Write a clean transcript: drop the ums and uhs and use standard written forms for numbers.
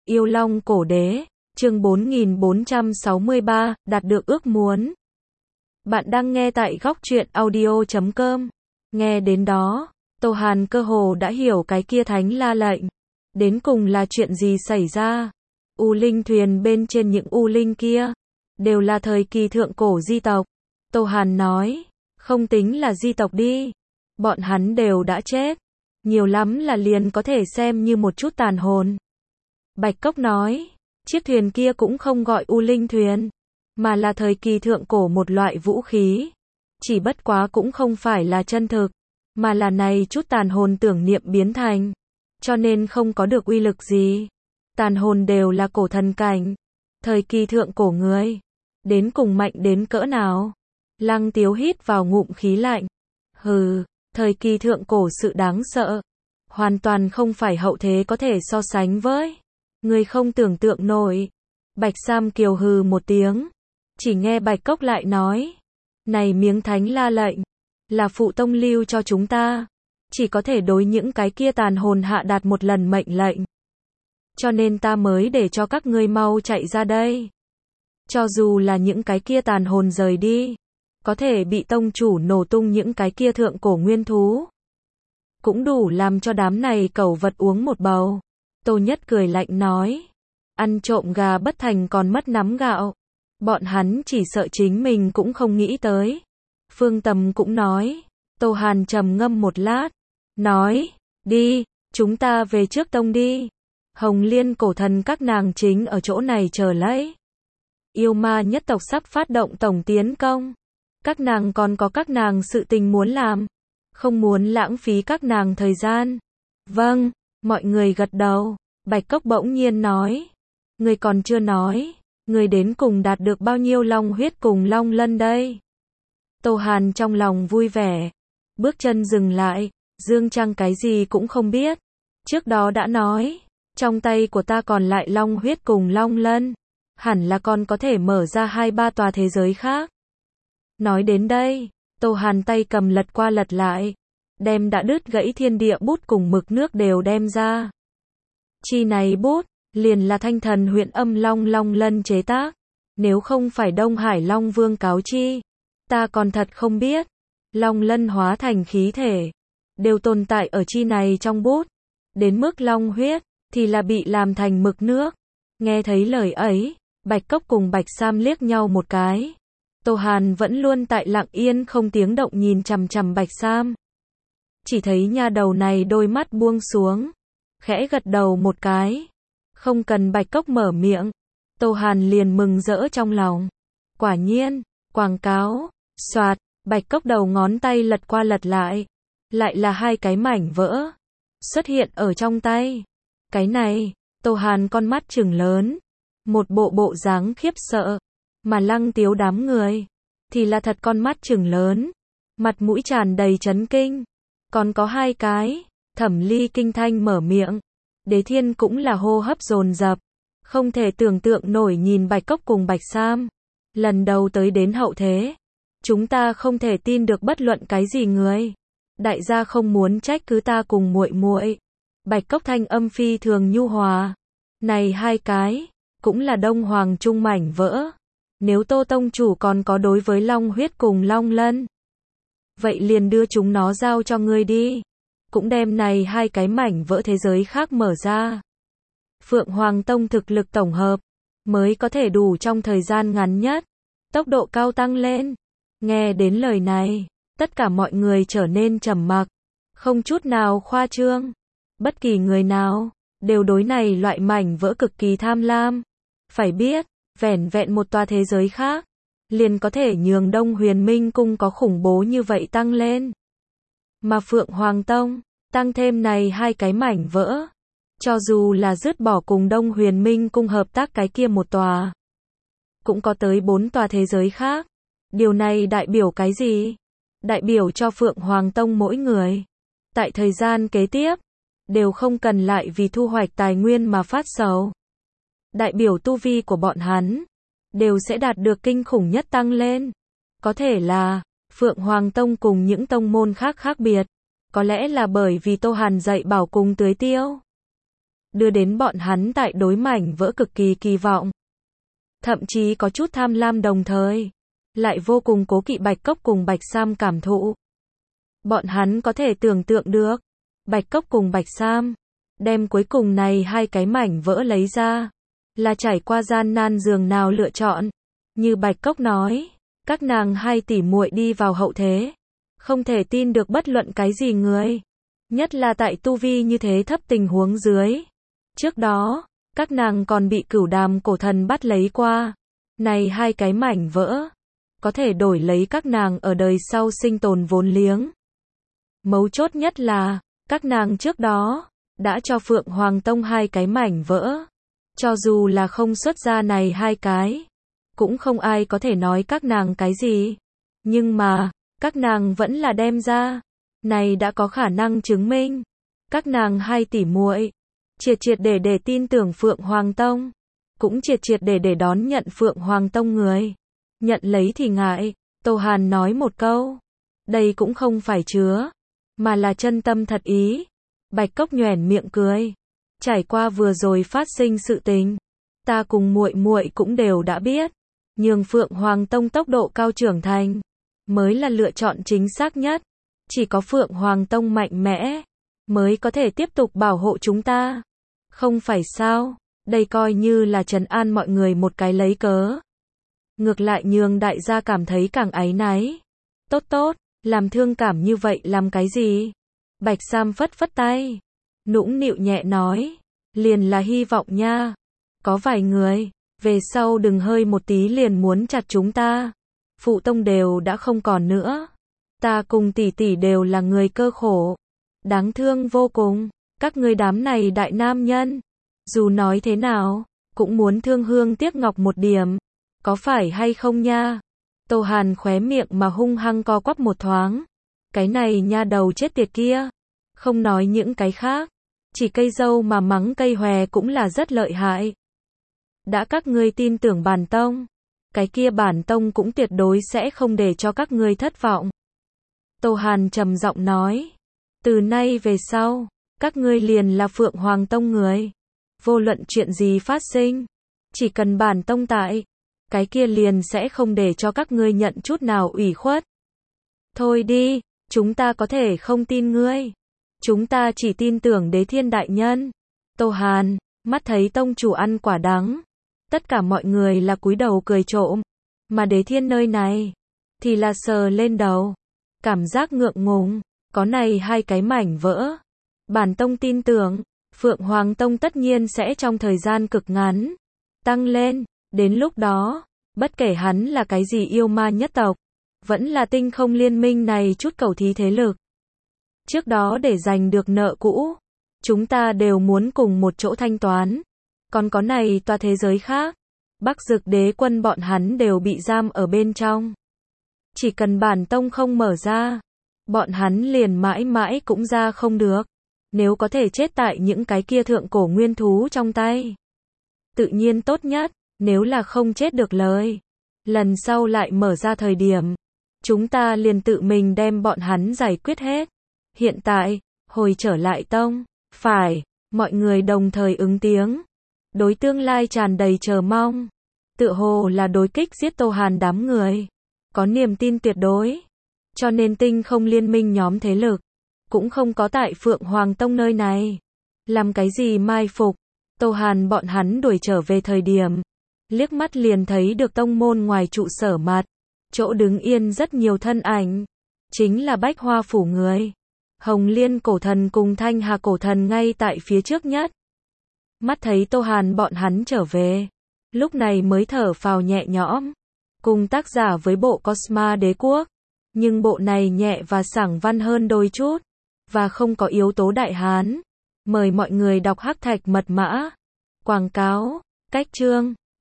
Yêu Long Cổ Đế, chương 4463, đạt được ước muốn. Bạn đang nghe tại góc truyện audio.com. Nghe đến đó, Tô Hàn cơ hồ đã hiểu cái kia thánh la lệnh. Đến cùng là chuyện gì xảy ra? U linh thuyền bên trên những U linh kia, đều là thời kỳ thượng cổ di tộc. Tô Hàn nói, không tính là di tộc đi. Bọn hắn đều đã chết. Nhiều lắm là liền có thể xem như một chút tàn hồn. Bạch Cốc nói, chiếc thuyền kia cũng không gọi U linh thuyền, mà là thời kỳ thượng cổ một loại vũ khí. Chỉ bất quá cũng không phải là chân thực, mà là này chút tàn hồn tưởng niệm biến thành, cho nên không có được uy lực gì. Tàn hồn đều là cổ thần cảnh, thời kỳ thượng cổ người, đến cùng mạnh đến cỡ nào? Lăng Tiếu hít vào ngụm khí lạnh. Hừ, thời kỳ thượng cổ sự đáng sợ, hoàn toàn không phải hậu thế có thể so sánh với. Người không tưởng tượng nổi. Bạch Sam kiều hừ một tiếng. Chỉ nghe Bạch Cốc lại nói, này miếng thánh la lệnh, là phụ tông lưu cho chúng ta, chỉ có thể đối những cái kia tàn hồn hạ đạt một lần mệnh lệnh. Cho nên ta mới để cho các ngươi mau chạy ra đây. Cho dù là những cái kia tàn hồn rời đi, có thể bị tông chủ nổ tung những cái kia thượng cổ nguyên thú, cũng đủ làm cho đám này cẩu vật uống một bầu. Tô Nhất cười lạnh nói, ăn trộm gà bất thành còn mất nắm gạo. Bọn hắn chỉ sợ chính mình cũng không nghĩ tới. Phương Tầm cũng nói. Tô Hàn trầm ngâm một lát, nói, đi, chúng ta về trước tông đi. Hồng Liên cổ thần các nàng chính ở chỗ này chờ lấy. Yêu ma nhất tộc sắp phát động tổng tiến công. Các nàng còn có các nàng sự tình muốn làm, không muốn lãng phí các nàng thời gian. Vâng, mọi người gật đầu. Bạch Cốc bỗng nhiên nói, người còn chưa nói, người đến cùng đạt được bao nhiêu long huyết cùng long lân đây? Tô Hàn trong lòng vui vẻ, bước chân dừng lại. Dương Trăng cái gì cũng không biết, trước đó đã nói, trong tay của ta còn lại long huyết cùng long lân, hẳn là còn có thể mở ra 2-3 tòa thế giới khác. Nói đến đây, Tô Hàn tay cầm lật qua lật lại, đem đã đứt gãy thiên địa bút cùng mực nước đều đem ra. Chi này bút, liền là Thanh Thần huyện Âm Long long lân chế tác. Nếu không phải Đông Hải Long Vương cáo chi, ta còn thật không biết. Long lân hóa thành khí thể, đều tồn tại ở chi này trong bút. Đến mức long huyết, thì là bị làm thành mực nước. Nghe thấy lời ấy, Bạch Cốc cùng Bạch Sam liếc nhau một cái. Tô Hàn vẫn luôn tại lặng yên không tiếng động nhìn chằm chằm Bạch Sam. Chỉ thấy nha đầu này đôi mắt buông xuống, khẽ gật đầu một cái. Không cần Bạch Cốc mở miệng, Tô Hàn liền mừng rỡ trong lòng. Quả nhiên, quảng cáo, soạt, Bạch Cốc đầu ngón tay lật qua lật lại là 2 cái mảnh vỡ xuất hiện ở trong tay. Cái này, Tô Hàn con mắt trừng lớn, một bộ dáng khiếp sợ, mà Lăng Tiếu đám người thì là thật con mắt trừng lớn, mặt mũi tràn đầy chấn kinh. Còn có 2 cái, Thẩm Ly kinh thanh mở miệng, Đế Thiên cũng là hô hấp dồn dập, không thể tưởng tượng nổi nhìn Bạch Cốc cùng Bạch Sam. Lần đầu tới đến hậu thế, chúng ta không thể tin được bất luận cái gì người. Đại gia không muốn trách cứ ta cùng muội muội. Bạch Cốc thanh âm phi thường nhu hòa. Này 2 cái, cũng là Đông Hoàng Trung mảnh vỡ. Nếu Tô tông chủ còn có đối với long huyết cùng long lân, vậy liền đưa chúng nó giao cho ngươi đi. Cũng đem này 2 cái mảnh vỡ thế giới khác mở ra. Phượng Hoàng Tông thực lực tổng hợp, mới có thể đủ trong thời gian ngắn nhất, tốc độ cao tăng lên. Nghe đến lời này, tất cả mọi người trở nên trầm mặc, không chút nào khoa trương. Bất kỳ người nào, đều đối này loại mảnh vỡ cực kỳ tham lam. Phải biết, vẻn vẹn một tòa thế giới khác, liền có thể nhường Đông Huyền Minh Cung có khủng bố như vậy tăng lên. Mà Phượng Hoàng Tông, tăng thêm này 2 cái mảnh vỡ, cho dù là dứt bỏ cùng Đông Huyền Minh Cung hợp tác cái kia một tòa, cũng có tới 4 tòa thế giới khác. Điều này đại biểu cái gì? Đại biểu cho Phượng Hoàng Tông mỗi người, tại thời gian kế tiếp, đều không cần lại vì thu hoạch tài nguyên mà phát sầu. Đại biểu tu vi của bọn hắn, đều sẽ đạt được kinh khủng nhất tăng lên. Có thể là, Phượng Hoàng Tông cùng những tông môn khác khác biệt. Có lẽ là bởi vì Tô Hàn dạy bảo cùng tưới tiêu. đưa đến bọn hắn tại đối mảnh vỡ cực kỳ kỳ vọng. Thậm chí có chút tham lam đồng thời, lại vô cùng cố kỵ Bạch Cốc cùng Bạch Sam cảm thụ. Bọn hắn có thể tưởng tượng được, Bạch Cốc cùng Bạch Sam, đem cuối cùng này hai cái mảnh vỡ lấy ra, là trải qua gian nan giường nào lựa chọn. Như Bạch Cốc nói, các nàng hai tỷ muội đi vào hậu thế, không thể tin được bất luận cái gì người, nhất là tại tu vi như thế thấp tình huống dưới. Trước đó, các nàng còn bị Cửu Đàm cổ thần bắt lấy qua. Này hai cái mảnh vỡ, có thể đổi lấy các nàng ở đời sau sinh tồn vốn liếng. Mấu chốt nhất là, các nàng trước đó, đã cho Phượng Hoàng Tông hai cái mảnh vỡ. Cho dù là không xuất ra này hai cái, cũng không ai có thể nói các nàng cái gì. Nhưng mà, các nàng vẫn là đem ra. Này đã có khả năng chứng minh, các nàng hai tỷ muội triệt triệt để tin tưởng Phượng Hoàng Tông, cũng triệt triệt để đón nhận Phượng Hoàng Tông người. Nhận lấy thì ngại, Tô Hàn nói một câu. Đây cũng không phải chứa, mà là chân tâm thật ý. Bạch Cốc nhoẻn miệng cười. Trải qua vừa rồi phát sinh sự tình, ta cùng muội muội cũng đều đã biết, nhường Phượng Hoàng Tông tốc độ cao trưởng thành, mới là lựa chọn chính xác nhất. Chỉ có Phượng Hoàng Tông mạnh mẽ, mới có thể tiếp tục bảo hộ chúng ta. Không phải sao, đây coi như là trấn an mọi người một cái lấy cớ. Ngược lại nhường đại gia cảm thấy càng áy náy. Tốt tốt, làm thương cảm như vậy làm cái gì? Bạch Sam phất phất tay, nũng nịu nhẹ nói, liền là hy vọng nha. Có vài người, về sau đừng hơi một tí liền muốn chặt chúng ta. Phụ tông đều đã không còn nữa. Ta cùng tỷ tỷ đều là người cơ khổ. Đáng thương vô cùng, các ngươi đám này đại nam nhân. Dù nói thế nào, cũng muốn thương hương tiếc ngọc một điểm. Có phải hay không nha? Tô Hàn khóe miệng mà hung hăng co quắp một thoáng. Cái này nha đầu chết tiệt kia. Không nói những cái khác. Chỉ cây dâu mà mắng cây hòe cũng là rất lợi hại. Đã các ngươi tin tưởng bản tông, cái kia bản tông cũng tuyệt đối sẽ không để cho các ngươi thất vọng. Tô Hàn trầm giọng nói. Từ nay về sau, các ngươi liền là Phượng Hoàng Tông người. Vô luận chuyện gì phát sinh, chỉ cần bản tông tại, cái kia liền sẽ không để cho các ngươi nhận chút nào ủy khuất. Thôi đi, chúng ta có thể không tin ngươi. Chúng ta chỉ tin tưởng Đế Thiên đại nhân. Tô Hàn, mắt thấy tông chủ ăn quả đắng. Tất cả mọi người là cúi đầu cười trộm. Mà Đế Thiên nơi này, thì là sờ lên đầu. Cảm giác ngượng ngùng, có này hai cái mảnh vỡ. Bản tông tin tưởng, Phượng Hoàng Tông tất nhiên sẽ trong thời gian cực ngắn tăng lên. Đến lúc đó, bất kể hắn là cái gì yêu ma nhất tộc, vẫn là tinh không liên minh này chút cầu thí thế lực. Trước đó để giành được nợ cũ, chúng ta đều muốn cùng một chỗ thanh toán. Còn có này tòa thế giới khác, Bắc Dực Đế quân bọn hắn đều bị giam ở bên trong. Chỉ cần bản tông không mở ra, bọn hắn liền mãi mãi cũng ra không được. Nếu có thể chết tại những cái kia thượng cổ nguyên thú trong tay, tự nhiên tốt nhất. Nếu là không chết được lời, lần sau lại mở ra thời điểm, chúng ta liền tự mình đem bọn hắn giải quyết hết. Hiện tại, hồi trở lại tông, phải, mọi người đồng thời ứng tiếng. Đối tương lai tràn đầy chờ mong. Tựa hồ là đối kích giết Tô Hàn đám người. Có niềm tin tuyệt đối. Cho nên tinh không liên minh nhóm thế lực, cũng không có tại Phượng Hoàng Tông nơi này. Làm cái gì mai phục, Tô Hàn bọn hắn đuổi trở về thời điểm. Liếc mắt liền thấy được tông môn ngoài trụ sở mặt. Chỗ đứng yên rất nhiều thân ảnh. Chính là Bách Hoa phủ người. Hồng Liên cổ thần cùng Thanh Hà cổ thần ngay tại phía trước nhất. Mắt thấy Tô Hàn bọn hắn trở về. Lúc này mới thở phào nhẹ nhõm. Cùng tác giả với bộ Cosma Đế Quốc. Nhưng bộ này nhẹ và sảng văn hơn đôi chút. Và không có yếu tố Đại Hán. Mời mọi người đọc Hắc Thạch Mật Mã. Quảng cáo, cách chương.